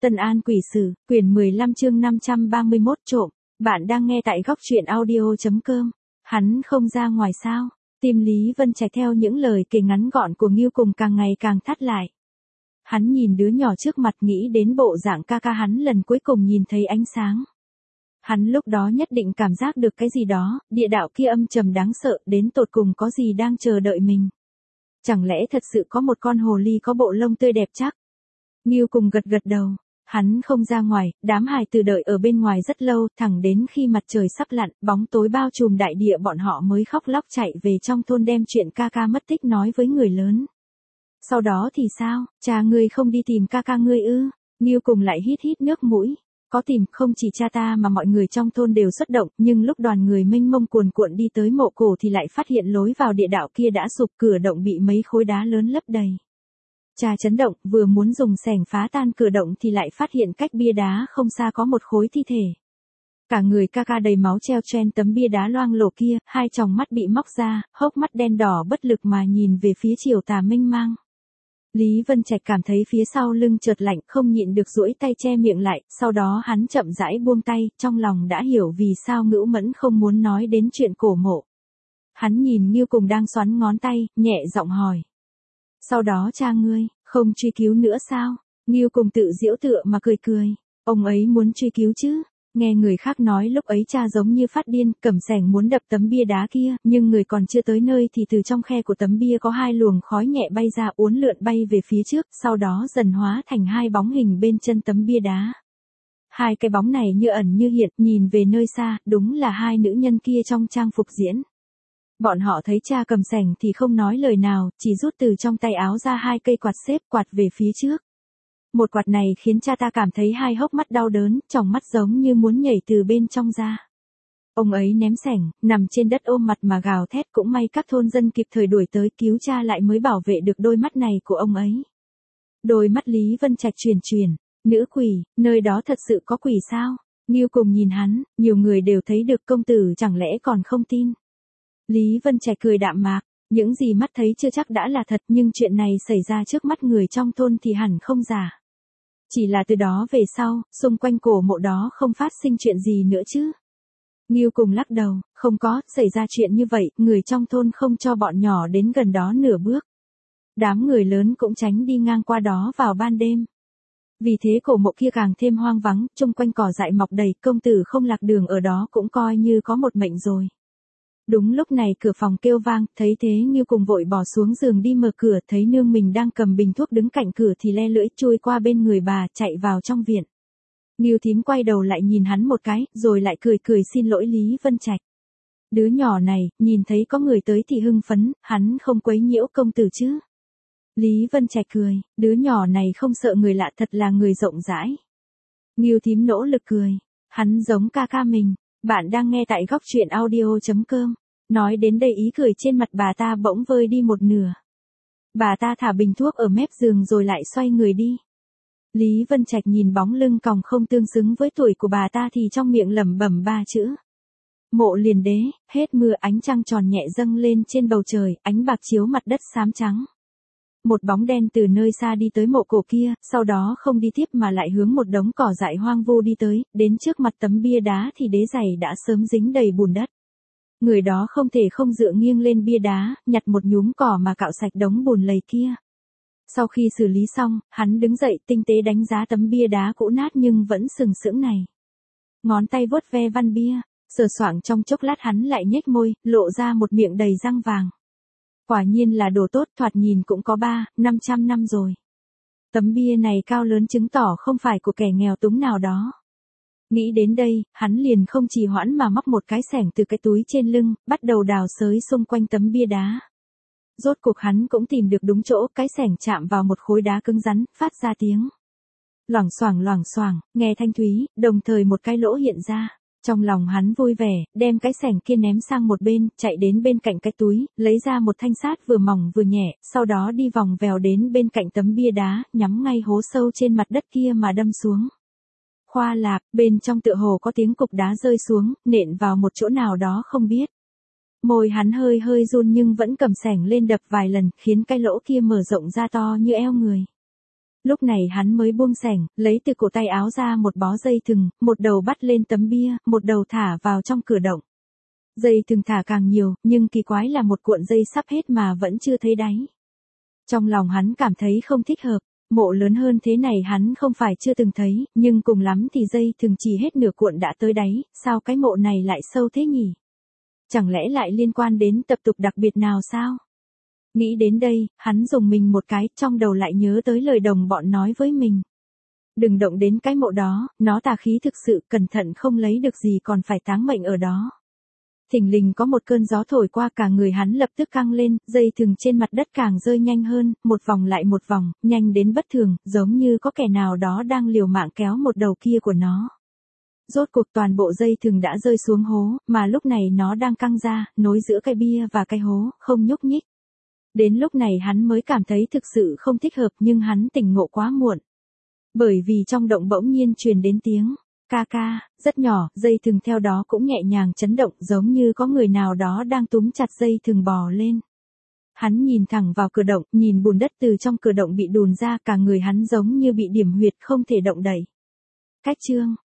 Tân An Quỷ Sử, quyển 15 chương 531 trộm. Bạn đang nghe tại góc truyện audio.com. Hắn không ra ngoài sao? Tim Lý Vân Trạch theo những lời kể ngắn gọn của Ngưu Cùng càng ngày càng thắt lại. Hắn nhìn đứa nhỏ trước mặt nghĩ đến bộ dạng ca ca hắn lần cuối cùng nhìn thấy ánh sáng. Hắn lúc đó nhất định cảm giác được cái gì đó, địa đạo kia âm trầm đáng sợ, đến tột cùng có gì đang chờ đợi mình. Chẳng lẽ thật sự có một con hồ ly có bộ lông tươi đẹp chắc? Ngưu Cùng gật gật đầu. Hắn không ra ngoài, đám hài tử đợi ở bên ngoài rất lâu, thẳng đến khi mặt trời sắp lặn, bóng tối bao trùm đại địa bọn họ mới khóc lóc chạy về trong thôn đem chuyện ca ca mất tích nói với người lớn. Sau đó thì sao, cha ngươi không đi tìm ca ca ngươi ư? Ngưu Cùng lại hít hít nước mũi. Có tìm, không chỉ cha ta mà mọi người trong thôn đều xuất động, nhưng lúc đoàn người mênh mông cuồn cuộn đi tới mộ cổ thì lại phát hiện lối vào địa đạo kia đã sụp, cửa động bị mấy khối đá lớn lấp đầy. Cha chấn động, vừa muốn dùng xẻng phá tan cửa động thì lại phát hiện cách bia đá không xa có một khối thi thể. Cả người ca ca đầy máu treo trên tấm bia đá loang lổ kia, hai tròng mắt bị móc ra, hốc mắt đen đỏ bất lực mà nhìn về phía chiều tà mênh mang. Lý Vân Trạch cảm thấy phía sau lưng chợt lạnh, không nhịn được duỗi tay che miệng lại, sau đó hắn chậm rãi buông tay, trong lòng đã hiểu vì sao Ngưu Mẫn không muốn nói đến chuyện cổ mộ. Hắn nhìn Ngưu Cùng đang xoắn ngón tay, nhẹ giọng hỏi. Sau đó cha ngươi, không truy cứu nữa sao? Ngưu Cùng tự giễu tựa mà cười cười. Ông ấy muốn truy cứu chứ? Nghe người khác nói lúc ấy cha giống như phát điên, cầm xẻng muốn đập tấm bia đá kia, nhưng người còn chưa tới nơi thì từ trong khe của tấm bia có hai luồng khói nhẹ bay ra uốn lượn bay về phía trước, sau đó dần hóa thành hai bóng hình bên chân tấm bia đá. Hai cái bóng này như ẩn như hiện, nhìn về nơi xa, đúng là hai nữ nhân kia trong trang phục diễn. Bọn họ thấy cha cầm xẻng thì không nói lời nào, chỉ rút từ trong tay áo ra hai cây quạt xếp quạt về phía trước. Một quạt này khiến cha ta cảm thấy hai hốc mắt đau đớn, tròng mắt giống như muốn nhảy từ bên trong ra. Ông ấy ném xẻng, nằm trên đất ôm mặt mà gào thét, cũng may các thôn dân kịp thời đuổi tới cứu cha lại mới bảo vệ được đôi mắt này của ông ấy. Đôi mắt Lý Vân Trạch chuyển, nữ quỷ, nơi đó thật sự có quỷ sao? Ngưu Cùng nhìn hắn, nhiều người đều thấy được công tử chẳng lẽ còn không tin. Lý Vân Trạch cười đạm mạc, những gì mắt thấy chưa chắc đã là thật, nhưng chuyện này xảy ra trước mắt người trong thôn thì hẳn không giả. Chỉ là từ đó về sau, xung quanh cổ mộ đó không phát sinh chuyện gì nữa chứ. Ngưu Cùng lắc đầu, không có, xảy ra chuyện như vậy, người trong thôn không cho bọn nhỏ đến gần đó nửa bước. Đám người lớn cũng tránh đi ngang qua đó vào ban đêm. Vì thế cổ mộ kia càng thêm hoang vắng, chung quanh cỏ dại mọc đầy, công tử không lạc đường ở đó cũng coi như có một mệnh rồi. Đúng lúc này cửa phòng kêu vang, thấy thế Ngưu Cùng vội bỏ xuống giường đi mở cửa, thấy nương mình đang cầm bình thuốc đứng cạnh cửa thì le lưỡi chui qua bên người bà, chạy vào trong viện. Ngưu thím quay đầu lại nhìn hắn một cái, rồi lại cười cười xin lỗi Lý Vân Trạch. Đứa nhỏ này, nhìn thấy có người tới thì hưng phấn, hắn không quấy nhiễu công tử chứ. Lý Vân Trạch cười, đứa nhỏ này không sợ người lạ, thật là người rộng rãi. Ngưu thím nỗ lực cười, hắn giống ca ca mình. Bạn đang nghe tại góc truyện audio.com. Nói đến đây ý cười trên mặt bà ta bỗng vơi đi một nửa. Bà ta thả bình thuốc ở mép giường rồi lại xoay người đi. Lý Vân Trạch nhìn bóng lưng còng không tương xứng với tuổi của bà ta thì trong miệng lẩm bẩm ba chữ. Mộ Liền Đế, hết mưa, ánh trăng tròn nhẹ dâng lên trên bầu trời, ánh bạc chiếu mặt đất xám trắng. Một bóng đen từ nơi xa đi tới mộ cổ kia, sau đó không đi tiếp mà lại hướng một đống cỏ dại hoang vu đi tới, đến trước mặt tấm bia đá thì đế giày đã sớm dính đầy bùn đất. Người đó không thể không dựa nghiêng lên bia đá, nhặt một nhúm cỏ mà cạo sạch đống bùn lầy kia. Sau khi xử lý xong, hắn đứng dậy tinh tế đánh giá tấm bia đá cũ nát nhưng vẫn sừng sững này. Ngón tay vuốt ve văn bia, sờ soạng trong chốc lát hắn lại nhếch môi, lộ ra một miệng đầy răng vàng. Quả nhiên là đồ tốt, thoạt nhìn cũng có 500 năm rồi. Tấm bia này cao lớn chứng tỏ không phải của kẻ nghèo túng nào đó. Nghĩ đến đây, hắn liền không trì hoãn mà móc một cái xẻng từ cái túi trên lưng, bắt đầu đào xới xung quanh tấm bia đá. Rốt cuộc hắn cũng tìm được đúng chỗ, cái xẻng chạm vào một khối đá cứng rắn, phát ra tiếng loảng xoảng, nghe thanh thúy, đồng thời một cái lỗ hiện ra. Trong lòng hắn vui vẻ, đem cái xẻng kia ném sang một bên, chạy đến bên cạnh cái túi, lấy ra một thanh sát vừa mỏng vừa nhẹ, sau đó đi vòng vèo đến bên cạnh tấm bia đá, nhắm ngay hố sâu trên mặt đất kia mà đâm xuống. Khoa lạc, bên trong tựa hồ có tiếng cục đá rơi xuống, nện vào một chỗ nào đó không biết. Môi hắn hơi run nhưng vẫn cầm xẻng lên đập vài lần, khiến cái lỗ kia mở rộng ra to như eo người. Lúc này hắn mới buông xẻng, lấy từ cổ tay áo ra một bó dây thừng, một đầu bắt lên tấm bia, một đầu thả vào trong cửa động. Dây thừng thả càng nhiều, nhưng kỳ quái là một cuộn dây sắp hết mà vẫn chưa thấy đáy. Trong lòng hắn cảm thấy không thích hợp, mộ lớn hơn thế này hắn không phải chưa từng thấy, nhưng cùng lắm thì dây thừng chỉ hết nửa cuộn đã tới đáy, sao cái mộ này lại sâu thế nhỉ? Chẳng lẽ lại liên quan đến tập tục đặc biệt nào sao? Nghĩ đến đây, hắn rùng mình một cái, trong đầu lại nhớ tới lời đồng bọn nói với mình. Đừng động đến cái mộ đó, nó tà khí thực sự, cẩn thận không lấy được gì còn phải táng mệnh ở đó. Thình lình có một cơn gió thổi qua, cả người hắn lập tức căng lên, dây thừng trên mặt đất càng rơi nhanh hơn, một vòng lại một vòng, nhanh đến bất thường, giống như có kẻ nào đó đang liều mạng kéo một đầu kia của nó. Rốt cuộc toàn bộ dây thừng đã rơi xuống hố, mà lúc này nó đang căng ra, nối giữa cái bia và cái hố, không nhúc nhích. Đến lúc này hắn mới cảm thấy thực sự không thích hợp, nhưng hắn tỉnh ngộ quá muộn. Bởi vì trong động bỗng nhiên truyền đến tiếng ca ca, rất nhỏ, dây thừng theo đó cũng nhẹ nhàng chấn động, giống như có người nào đó đang túm chặt dây thừng bò lên. Hắn nhìn thẳng vào cửa động, nhìn bùn đất từ trong cửa động bị đùn ra, cả người hắn giống như bị điểm huyệt không thể động đậy. Cách chương